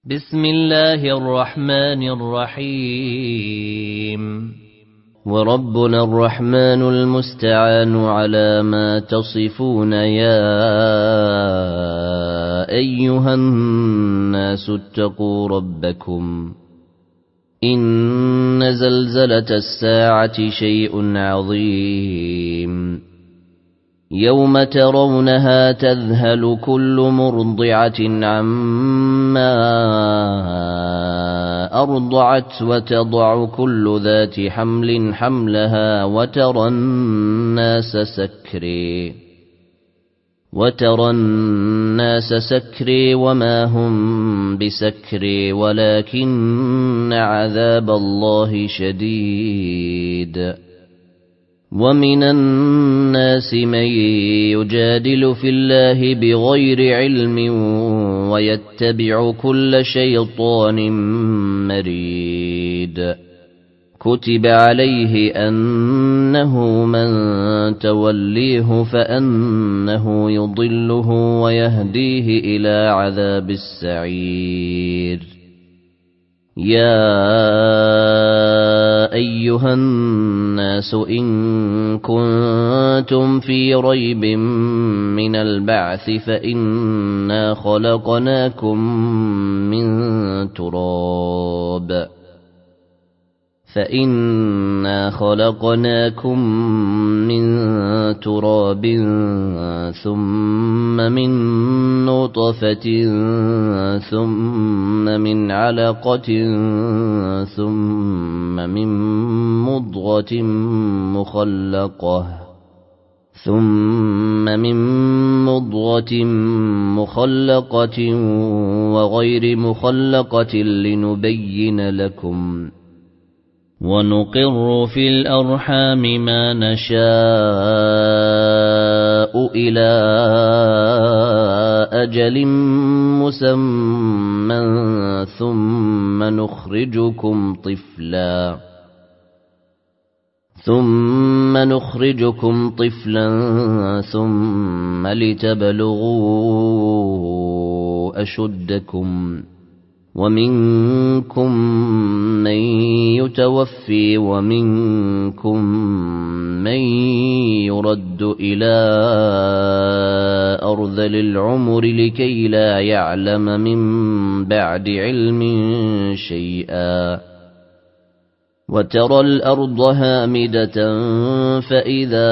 بسم الله الرحمن الرحيم وربنا الرحمن المستعان على ما تصفون يا أيها الناس اتقوا ربكم إن زلزلة الساعة شيء عظيم يوم ترونها تذهل كل مرضعة عما أرضعت وتضع كل ذات حمل حملها وترى الناس سكري وما هم بسكري ولكن عذاب الله شديد ومن الناس من يجادل في الله بغير علم ويتبع كل شيطان مريد كتب عليه أنه من توليه فأنه يضله ويهديه إلى عذاب السعير يا أيها الناس إن كنتم في ريب من البعث فإنا خلقناكم من تراب ثم من نطفة ثم من علقة ثم من مضغة مخلقة وغير مخلقة لنبين لكم ونقر في الأرحام ما نشاء إلى أجل مسمى ثم نخرجكم طفلا ثم لتبلغوا أشدكم ومنكم من يتوفي ومنكم من يرد إلى أرذل العمر لكي لا يعلم من بعد علم شيئا وترى الأرض هامدة فإذا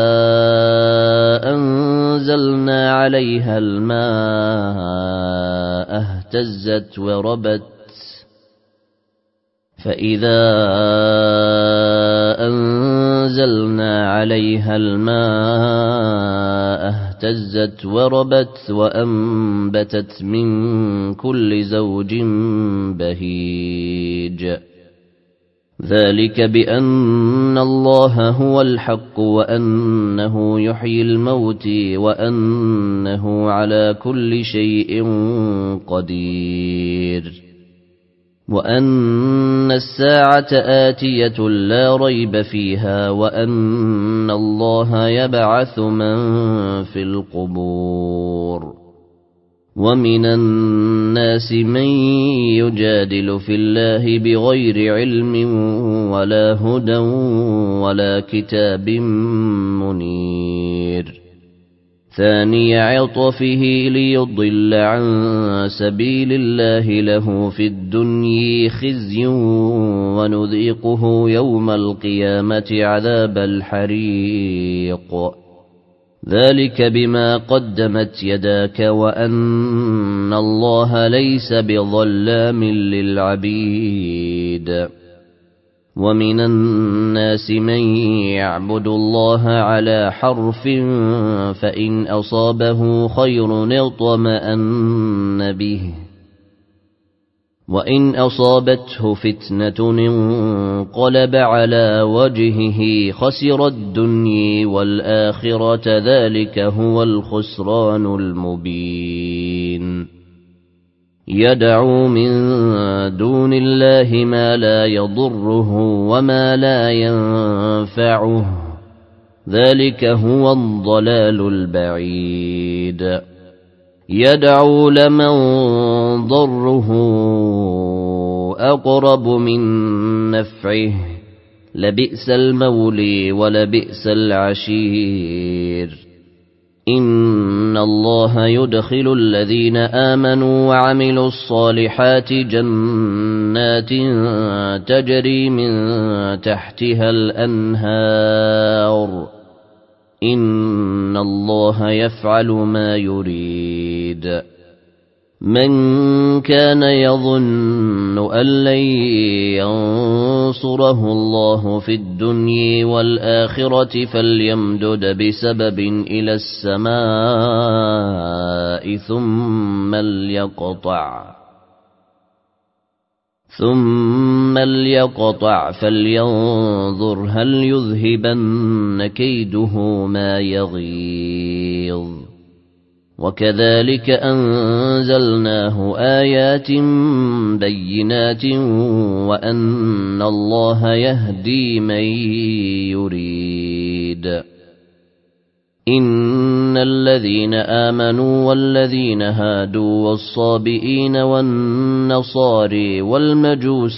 أنزلنا عليها الماء اهتزت وربت وأنبتت من كل زوج بهيج ذلك بأن الله هو الحق وأنه يحيي الموت وأنه على كل شيء قدير وأن الساعة آتية لا ريب فيها وأن الله يبعث من في القبور ومن الناس من يجادل في الله بغير علم ولا هدى ولا كتاب منير ثاني عطفه ليضل عن سبيل الله له في الدنيا خزي ونذيقه يوم القيامة عذاب الحريق ذلك بما قدمت يداك وأن الله ليس بظلام للعبيد ومن الناس من يعبد الله على حرف فإن أصابه خير اطمأن به وإن أصابته فتنة انقلب على وجهه خسر الدنيا والآخرة ذلك هو الخسران المبين يدعو من دون الله ما لا يضره وما لا ينفعه ذلك هو الضلال البعيد يدعو لمن ضره أقرب من نفعه لبئس المولي ولبئس العشير إن الله يدخل الذين آمنوا وعملوا الصالحات جنات تجري من تحتها الأنهار إن الله يفعل ما يريد من كان يظن أن لن ينصره الله في الدنيا والآخرة فليمدد بسبب إلى السماء ثم ليقطع فلينظر هل يذهبن كيده ما يغيظ وكذلك أنزلناه آيات بينات وأن الله يهدي من يريد إن الذين آمنوا والذين هادوا والصابئين والنصاري والمجوس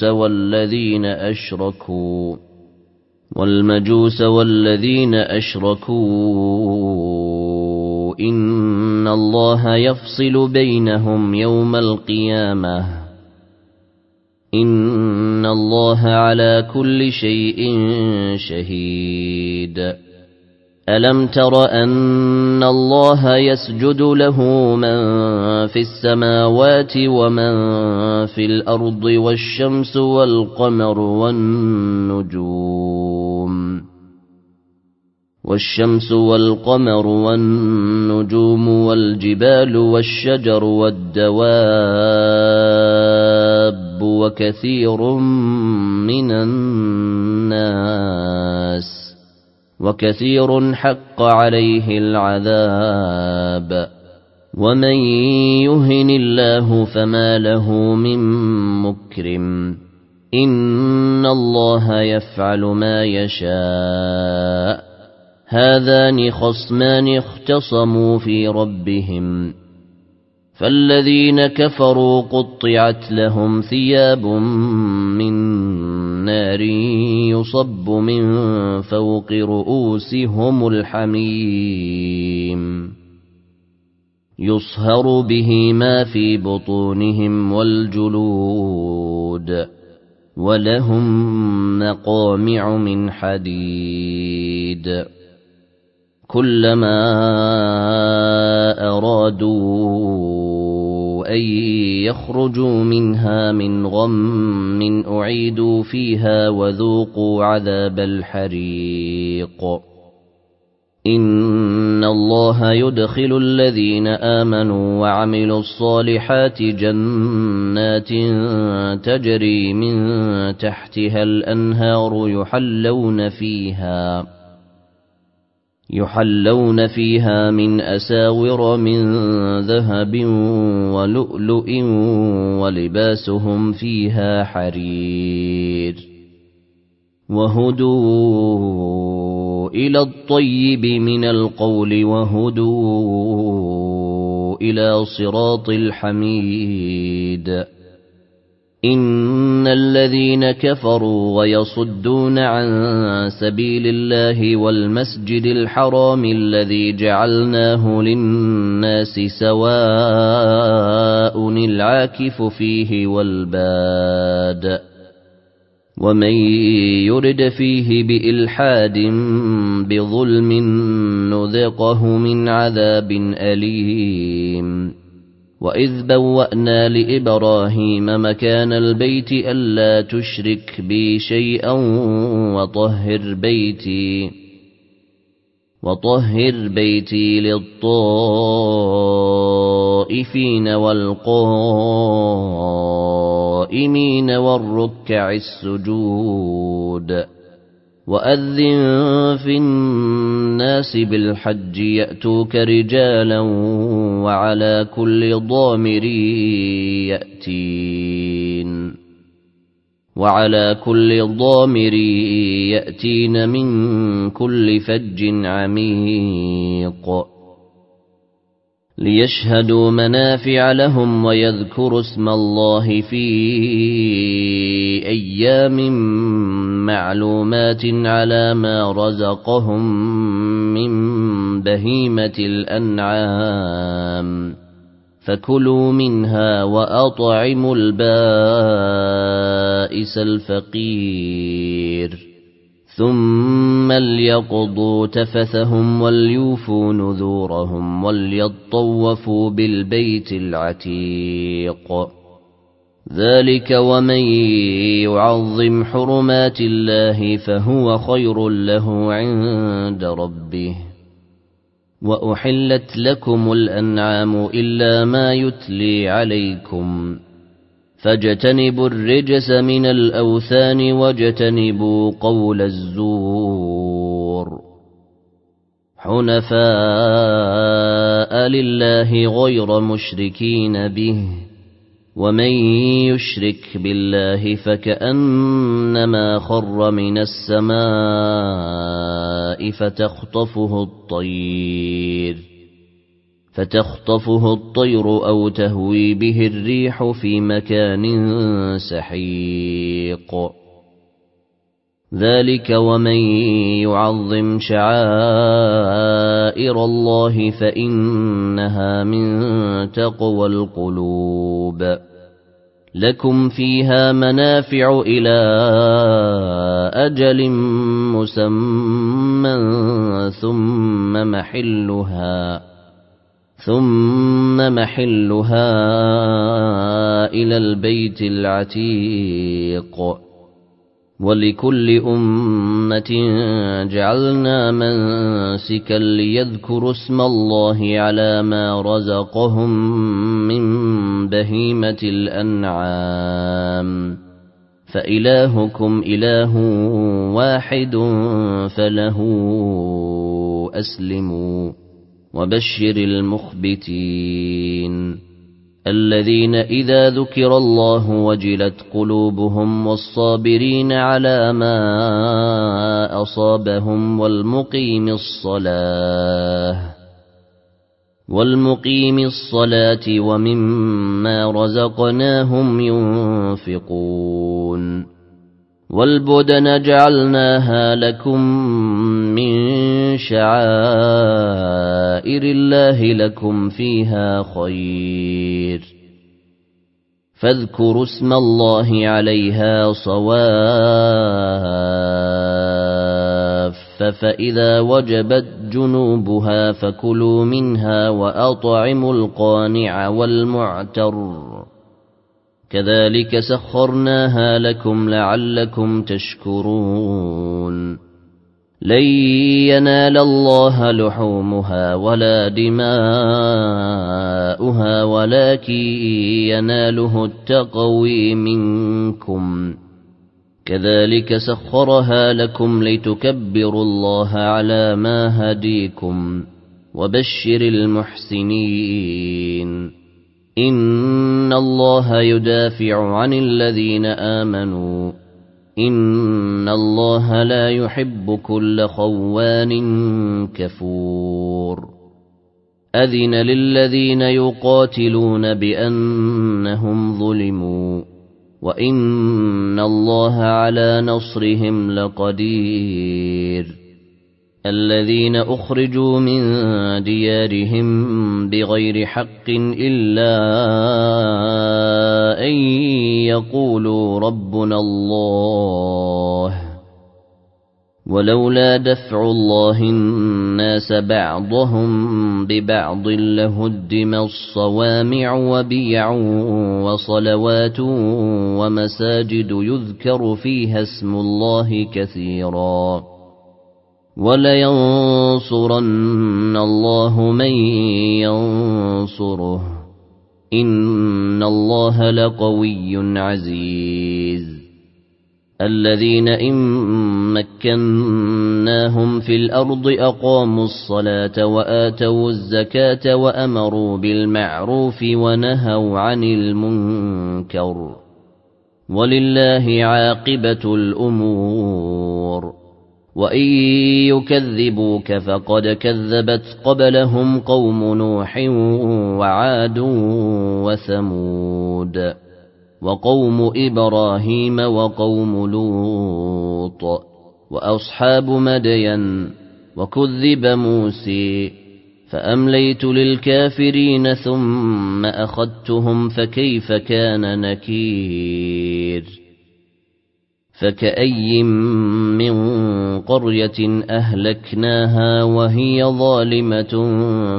والذين أشركوا إن الله يفصل بينهم يوم القيامة إن الله على كل شيء شهيد ألم تر أن الله يسجد له من في السماوات ومن في الأرض والشمس والقمر والنجوم والجبال والشجر والدواب وكثير حق عليه العذاب ومن يهن الله فما له من مكرم إن الله يفعل ما يشاء هذان خصمان اختصموا في ربهم فالذين كفروا قطعت لهم ثياب من نار يصب من فوق رؤوسهم الحميم يصهر به ما في بطونهم والجلود ولهم مقامع من حديد كلما أرادوا أن يخرجوا منها من غم أعيدوا فيها وذوقوا عذاب الحريق إن الله يدخل الذين آمنوا وعملوا الصالحات جنات تجري من تحتها الأنهار يحلون فيها من أساور من ذهب ولؤلؤ ولباسهم فيها حرير وهدوا إلى الطيب من القول وهدوا إلى صراط الحميد إن الذين كفروا ويصدون عن سبيل الله والمسجد الحرام الذي جعلناه للناس سواء العاكف فيه والباد ومن يرد فيه بإلحاد بظلم نذقه من عذاب أليم وإذ بوأنا لإبراهيم مكان البيت ألا تشرك بي شيئا وطهر بيتي للطائفين والقائمين والركع السجود وأذن في الناس بالحج يأتوك رجالا وعلى كل ضامر يأتين من كل فج عميق ليشهدوا منافع لهم ويذكروا اسم الله في أيام معلومات على ما رزقهم من بهيمة الأنعام فكلوا منها وأطعموا البائس الفقير ثم ليقضوا تفثهم وليوفوا نذورهم وليطوفوا بالبيت العتيق ذلك ومن يعظم حرمات الله فهو خير له عند ربه وأحلت لكم الأنعام إلا ما يتلي عليكم فاجتنبوا الرجس من الأوثان واجتنبوا قول الزور حنفاء لله غير مشركين به ومن يشرك بالله فكأنما خر من السماء فتخطفه الطير أو تهوي به الريح في مكان سحيق ذلك ومن يعظم شعائر الله فإنها من تقوى القلوب لكم فيها منافع إلى أجل مسمى ثم محلها إلى البيت العتيق ولكل أمة جعلنا منسكا ليذكروا اسم الله على ما رزقهم من بهيمة الأنعام فإلهكم إله واحد فله أسلموا وبشر المخبتين الذين إذا ذكر الله وجلت قلوبهم والصابرين على ما أصابهم والمقيم الصلاة ومما رزقناهم ينفقون والبدن جعلناها لكم من شعائر الله لكم فيها خير فاذكروا اسم الله عليها صواف فإذا وجبت جنوبها فكلوا منها وأطعموا القانع والمعتر كذلك سخرناها لكم لعلكم تشكرون لن ينال الله لحومها ولا دماؤها ولكن يناله التقوى منكم كذلك سخرها لكم لتكبروا الله على ما هديكم وبشر المحسنين إن الله يدافع عن الذين آمنوا إن الله لا يحب كل خوان كفور أذن للذين يقاتلون بأنهم ظلموا وإن الله على نصرهم لقدير الذين أخرجوا من ديارهم بغير حق إلا أن يقولوا ربنا الله ولولا دفع الله الناس بعضهم ببعض لهدمت صوامع وبيع وصلوات ومساجد يذكر فيها اسم الله كثيرا ولينصرن الله من ينصره إن الله لقوي عزيز الذين إن مكناهم في الأرض أقاموا الصلاة وآتوا الزكاة وأمروا بالمعروف ونهوا عن المنكر ولله عاقبة الأمور وإن يكذبوك فقد كذبت قبلهم قوم نوح وعاد وثمود وقوم إبراهيم وقوم لوط وأصحاب مدين وكذب موسى فأمليت للكافرين ثم أخذتهم فكيف كان نكير فكأي من قرية أهلكناها وهي ظالمة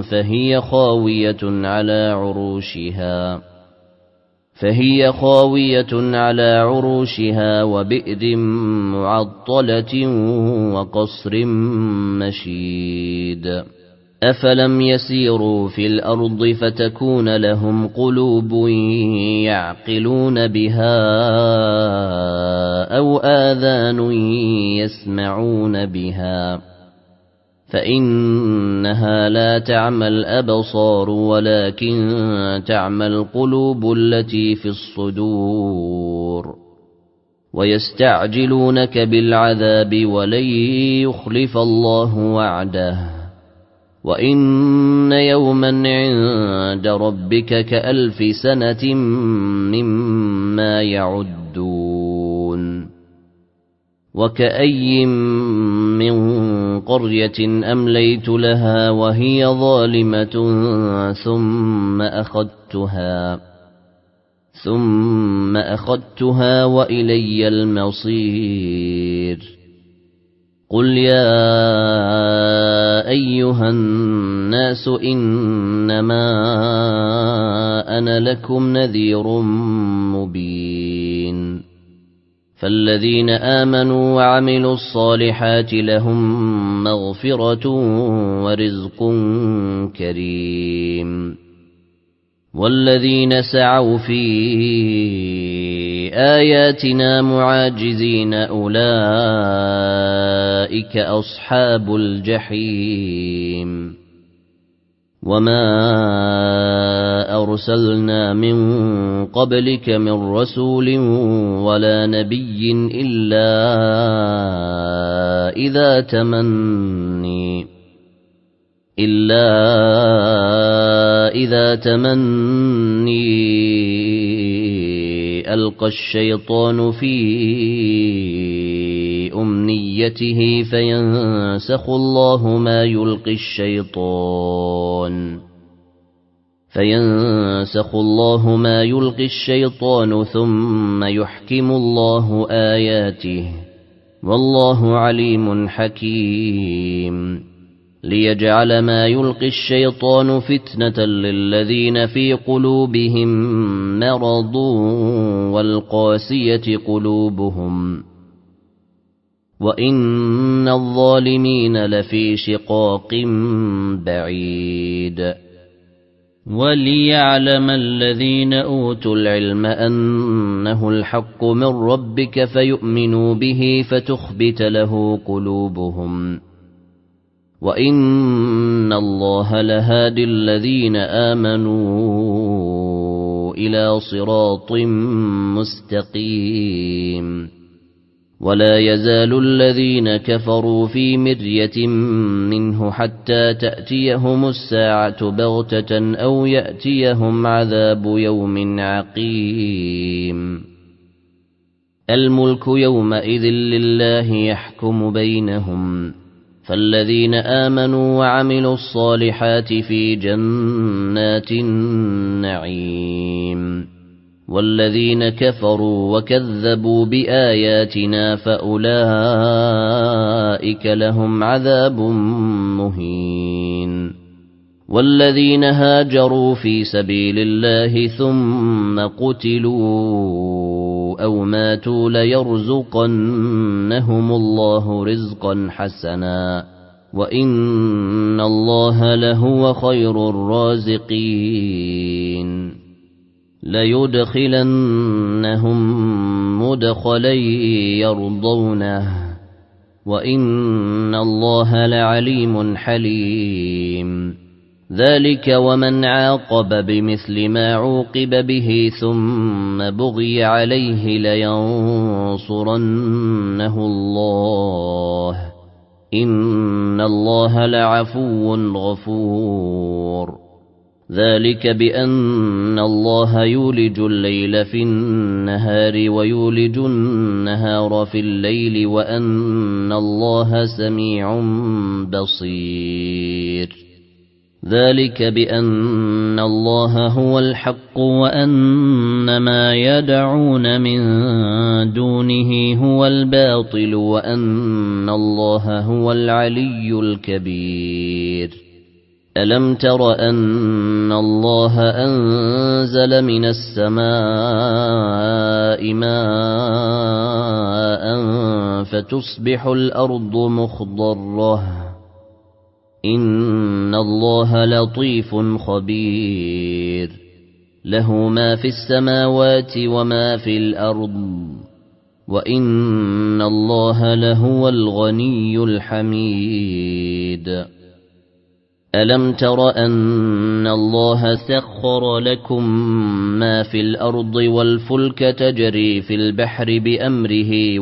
فهي خاوية على عروشها وبئر معطلة وقصر مشيد أفلم يسيروا في الأرض فتكون لهم قلوب يعقلون بها أو آذان يسمعون بها فإنها لا تعمى الأبصار ولكن تعمى القلوب التي في الصدور ويستعجلونك بالعذاب ولن يخلف الله وعده وإن يوما عند ربك كألف سنة مما يعدون وكأي من قرية أمليت لها وهي ظالمة ثم أخذتها وإلي المصير قل يا أيها الناس إنما أنا لكم نذير مبين فالذين آمنوا وعملوا الصالحات لهم مغفرة ورزق كريم والذين سعوا في آياتنا معاجزين أولئك أصحاب الجحيم وما أرسلنا من قبلك من رسول ولا نبي إلا إذا تمني ألقى الشيطان في أمنيته فينسخ الله ما يلقي الشيطان ثم يحكم الله آياته والله عليم حكيم ليجعل ما يلقي الشيطان فتنة للذين في قلوبهم مرض والقاسية قلوبهم وإن الظالمين لفي شقاق بعيد وليعلم الذين أوتوا العلم أنه الحق من ربك فيؤمنوا به فتخبت له قلوبهم وإن الله لهادي الذين آمنوا إلى صراط مستقيم ولا يزال الذين كفروا في مرية منه حتى تأتيهم الساعة بغتة أو يأتيهم عذاب يوم عقيم الملك يومئذ لله يحكم بينهم فالذين آمنوا وعملوا الصالحات في جنات النعيم والذين كفروا وكذبوا بآياتنا فأولئك لهم عذاب مهين والذين هاجروا في سبيل الله ثم قتلوا أو ماتوا ليرزقنهم الله رزقا حسنا وإن الله لهو خير الرازقين ليدخلنهم مدخلا يرضونه وإن الله لعليم حليم ذلك ومن عاقب بمثل ما عوقب به ثم بغي عليه لينصرنه الله إن الله لعفو غفور ذلك بأن الله يولج الليل في النهار ويولج النهار في الليل وأن الله سميع بصير ذلك بأن الله هو الحق وأن ما يدعون من دونه هو الباطل وأن الله هو العلي الكبير ألم تر أن الله أنزل من السماء ماء فتصبح الأرض مخضرة إن الله لطيف خبير له ما في السماوات وما في الأرض وإن الله لهو الغني الحميد ألم تر أن الله سخر لكم ما في الأرض والفلك تجري في البحر بأمره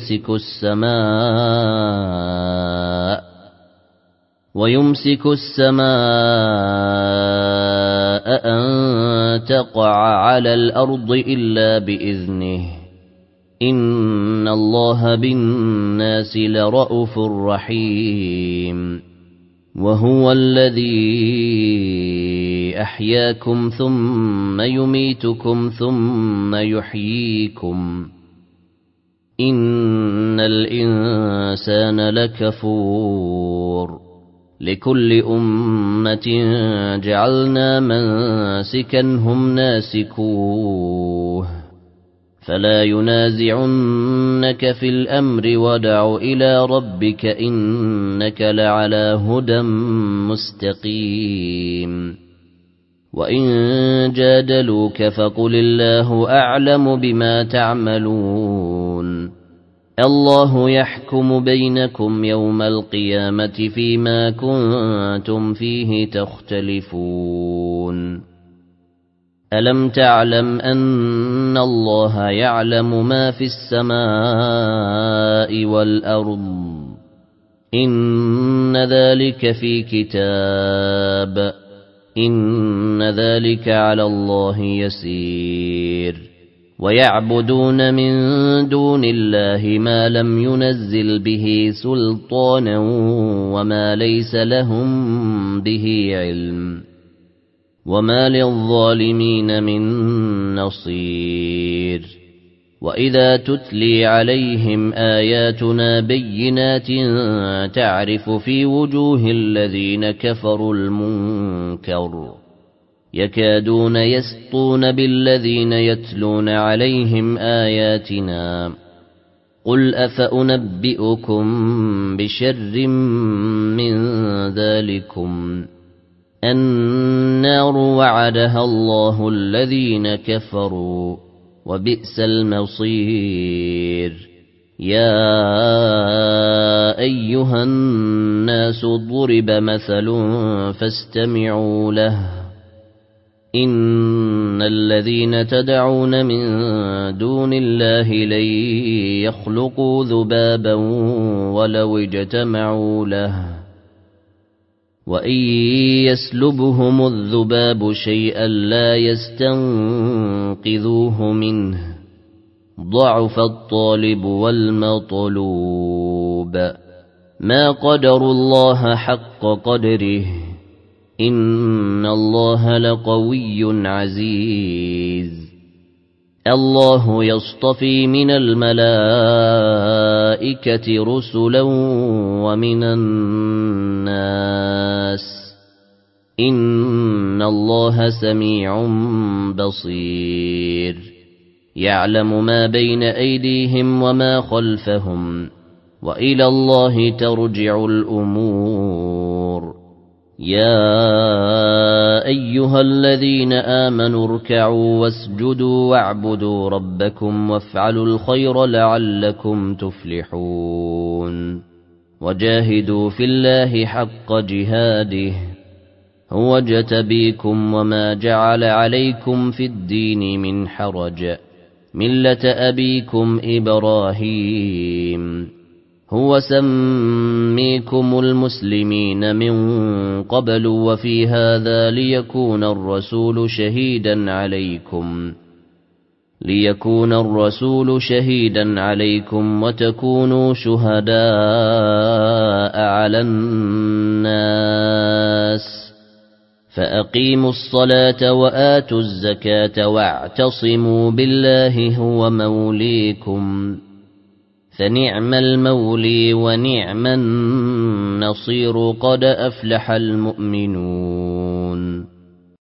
ويمسك السماء أن تقع على الأرض إلا بإذنه إن الله بالناس لرءوف رحيم وهو الذي أحياكم ثم يميتكم ثم يحييكم إن الإنسان لكفور لكل أمة جعلنا منسكا هم ناسكوه فلا ينازعنك في الأمر ودع إلى ربك إنك لعلى هدى مستقيم وإن جادلوك فقل الله أعلم بما تعملون الله يحكم بينكم يوم القيامة فيما كنتم فيه تختلفون ألم تعلم أن الله يعلم ما في السماء والأرض إن ذلك في كتاب إن ذلك على الله يسير ويعبدون من دون الله ما لم ينزل به سلطانا وما ليس لهم به علم وما للظالمين من نصير وإذا تتلي عليهم آياتنا بينات تعرف في وجوه الذين كفروا المنكر يكادون يسطون بالذين يتلون عليهم آياتنا قل أفأنبئكم بشر من ذلكم النار وعدها الله الذين كفروا وبئس المصير يا أيها الناس ضرب مثل فاستمعوا له إن الذين تدعون من دون الله لن يخلقوا ذبابا ولو اجتمعوا له وإن يسلبهم الذباب شيئا لا يستنقذوه منه ضعف الطالب والمطلوب ما قدروا الله حق قدره إن الله لقوي عزيز الله يصطفي من الملائكة رسلا ومن الناس إن الله سميع بصير يعلم ما بين أيديهم وما خلفهم وإلى الله ترجع الأمور يا أيها الذين آمنوا اركعوا واسجدوا واعبدوا ربكم وافعلوا الخير لعلكم تفلحون وجاهدوا في الله حق جهاده هو اجتبيكم وما جعل عليكم في الدين من حرج ملة أبيكم إبراهيم هو سميكم المسلمين من قبل وفي هذا ليكون الرسول شهيدا عليكم وتكونوا شهداء على الناس فأقيموا الصلاة وآتوا الزكاة واعتصموا بالله هو موليكم فنعم المولي ونعم النصير قد أفلح المؤمنون